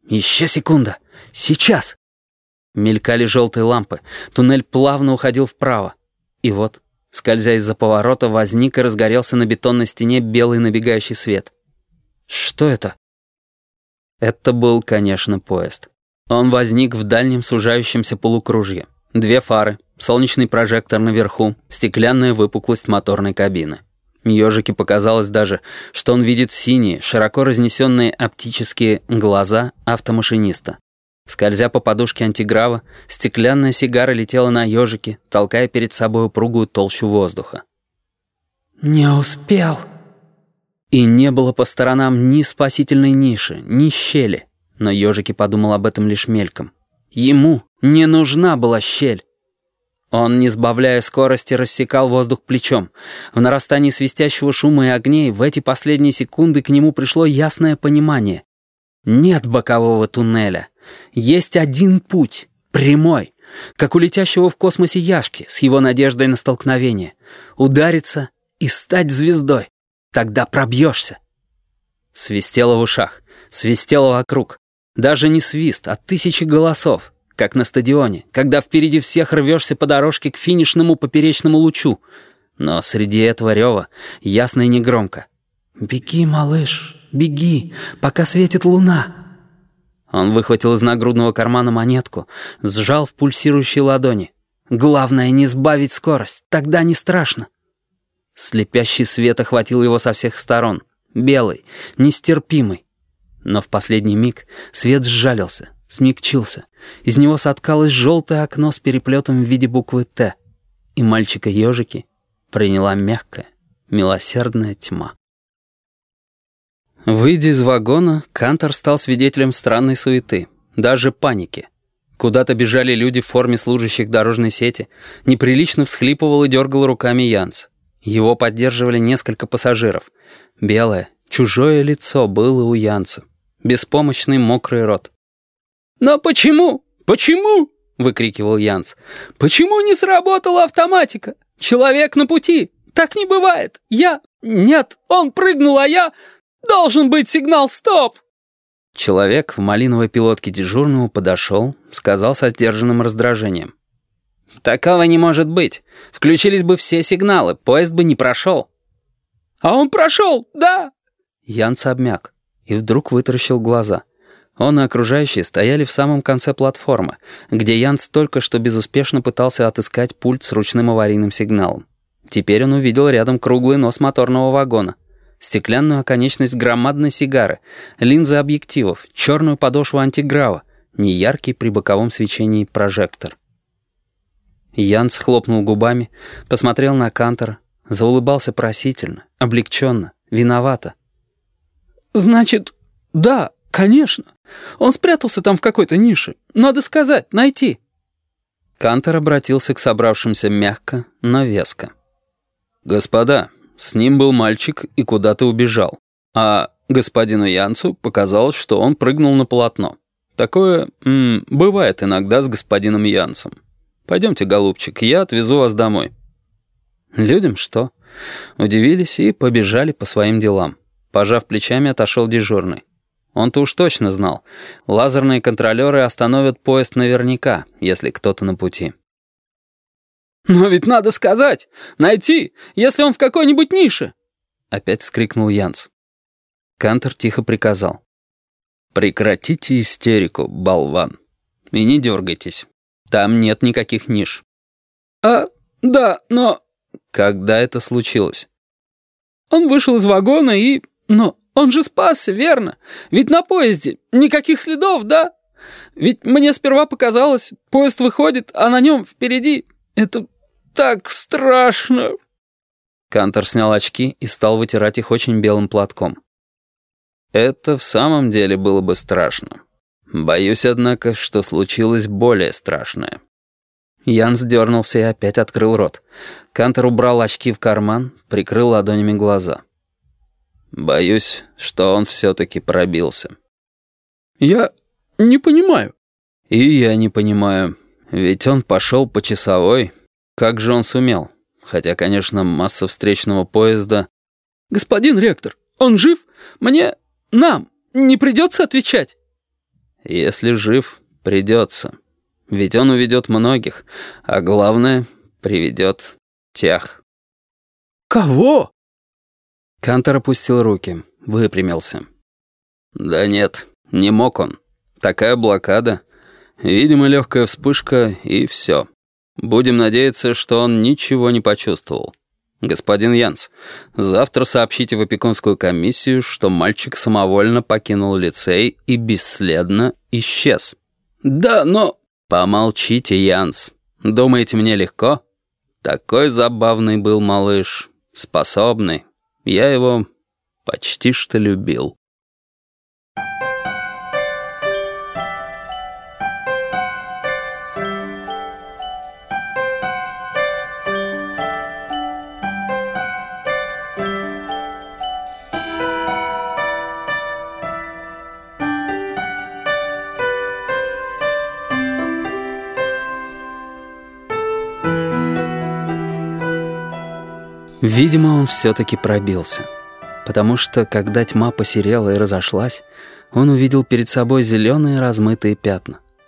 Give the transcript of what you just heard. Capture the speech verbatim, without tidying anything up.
Еще секунда! Сейчас!» Мелькали желтые лампы. Туннель плавно уходил вправо. И вот, скользя из-за поворота, возник и разгорелся на бетонной стене белый набегающий свет. Что это? Это был, конечно, поезд. Он возник в дальнем сужающемся полукружье. Две фары, солнечный прожектор наверху, стеклянная выпуклость моторной кабины. Ёжике показалось даже, что он видит синие, широко разнесенные оптические глаза автомашиниста. Скользя по подушке антиграва, стеклянная сигара летела на ёжике, толкая перед собой упругую толщу воздуха. «Не успел». И не было по сторонам ни спасительной ниши, ни щели. Но ёжики подумал об этом лишь мельком. Ему не нужна была щель. Он, не сбавляя скорости, рассекал воздух плечом. В нарастании свистящего шума и огней в эти последние секунды к нему пришло ясное понимание. Нет бокового туннеля. Есть один путь, прямой, как у летящего в космосе Яшки с его надеждой на столкновение. Удариться и стать звездой. Тогда пробьешься. Свистело в ушах, свистело вокруг. Даже не свист, а тысячи голосов. Как на стадионе, когда впереди всех рвешься по дорожке к финишному поперечному лучу. Но среди этого рева ясно и негромко. «Беги, малыш, беги, пока светит луна». Он выхватил из нагрудного кармана монетку, сжал в пульсирующей ладони. «Главное не сбавить скорость, тогда не страшно». Слепящий свет охватил его со всех сторон. Белый, нестерпимый. Но в последний миг свет сжалился, смягчился. Из него соткалось желтое окно с переплетом в виде буквы «Т». И мальчика-ежики приняла мягкая, милосердная тьма. Выйдя из вагона, Кантор стал свидетелем странной суеты, даже паники. Куда-то бежали люди в форме служащих дорожной сети, неприлично всхлипывал и дергал руками Янц. Его поддерживали несколько пассажиров. Белое, чужое лицо было у Янца. Беспомощный мокрый рот. «Но почему? Почему?» — выкрикивал Янц. «Почему не сработала автоматика? Человек на пути. Так не бывает. Я... Нет, он прыгнул, а я... Должен быть сигнал «Стоп!»» Человек в малиновой пилотке дежурному подошел, сказал со сдержанным раздражением. «Такого не может быть. Включились бы все сигналы, поезд бы не прошел». «А он прошел, да!» Янц обмяк и вдруг вытаращил глаза. Он и окружающие стояли в самом конце платформы, где Янц только что безуспешно пытался отыскать пульт с ручным аварийным сигналом. Теперь он увидел рядом круглый нос моторного вагона, стеклянную оконечность громадной сигары, линзы объективов, черную подошву антиграва, неяркий при боковом свечении прожектор. Янц хлопнул губами, посмотрел на Кантора, заулыбался просительно, облегченно, виновато. «Значит, да, конечно. Он спрятался там в какой-то нише. Надо сказать, найти». Кантор обратился к собравшимся мягко, но веско. «Господа, с ним был мальчик и куда-то убежал. А господину Янцу показалось, что он прыгнул на полотно. Такое м, бывает иногда с господином Янцем. Пойдемте, голубчик, я отвезу вас домой». Людям что? Удивились и побежали по своим делам. Пожав плечами, отошел дежурный. Он-то уж точно знал. Лазерные контролеры остановят поезд наверняка, если кто-то на пути. «Но ведь надо сказать! Найти, если он в какой-нибудь нише!» Опять вскрикнул Янц. Кантор тихо приказал. «Прекратите истерику, болван. И не дергайтесь. Там нет никаких ниш». «А, да, но...» «Когда это случилось?» «Он вышел из вагона и... Но он же спасся, верно? Ведь на поезде никаких следов, да? Ведь мне сперва показалось, поезд выходит, а на нем впереди... Это так страшно!» Кантор снял очки и стал вытирать их очень белым платком. «Это в самом деле было бы страшно. Боюсь, однако, что случилось более страшное». Янц дернулся и опять открыл рот. Кантор убрал очки в карман, прикрыл ладонями глаза. «Боюсь, что он все-таки пробился». «Я не понимаю». «И я не понимаю. Ведь он пошел по часовой. Как же он сумел? Хотя, конечно, масса встречного поезда...» «Господин ректор, он жив? Мне... Нам не придется отвечать?» Если жив, придется. Ведь он уведет многих, а главное, приведет тех. Кого? Кантор опустил руки, выпрямился. Да нет, не мог он. Такая блокада. Видимо, легкая вспышка, и все. Будем надеяться, что он ничего не почувствовал. Господин Янс, завтра сообщите в опекунскую комиссию, что мальчик самовольно покинул лицей и бесследно исчез. Да, но... Помолчите, Янс. Думаете, мне легко? Такой забавный был малыш, способный. Я его почти что любил. Видимо, он все-таки пробился. Потому что, когда тьма посерела и разошлась, он увидел перед собой зеленые размытые пятна.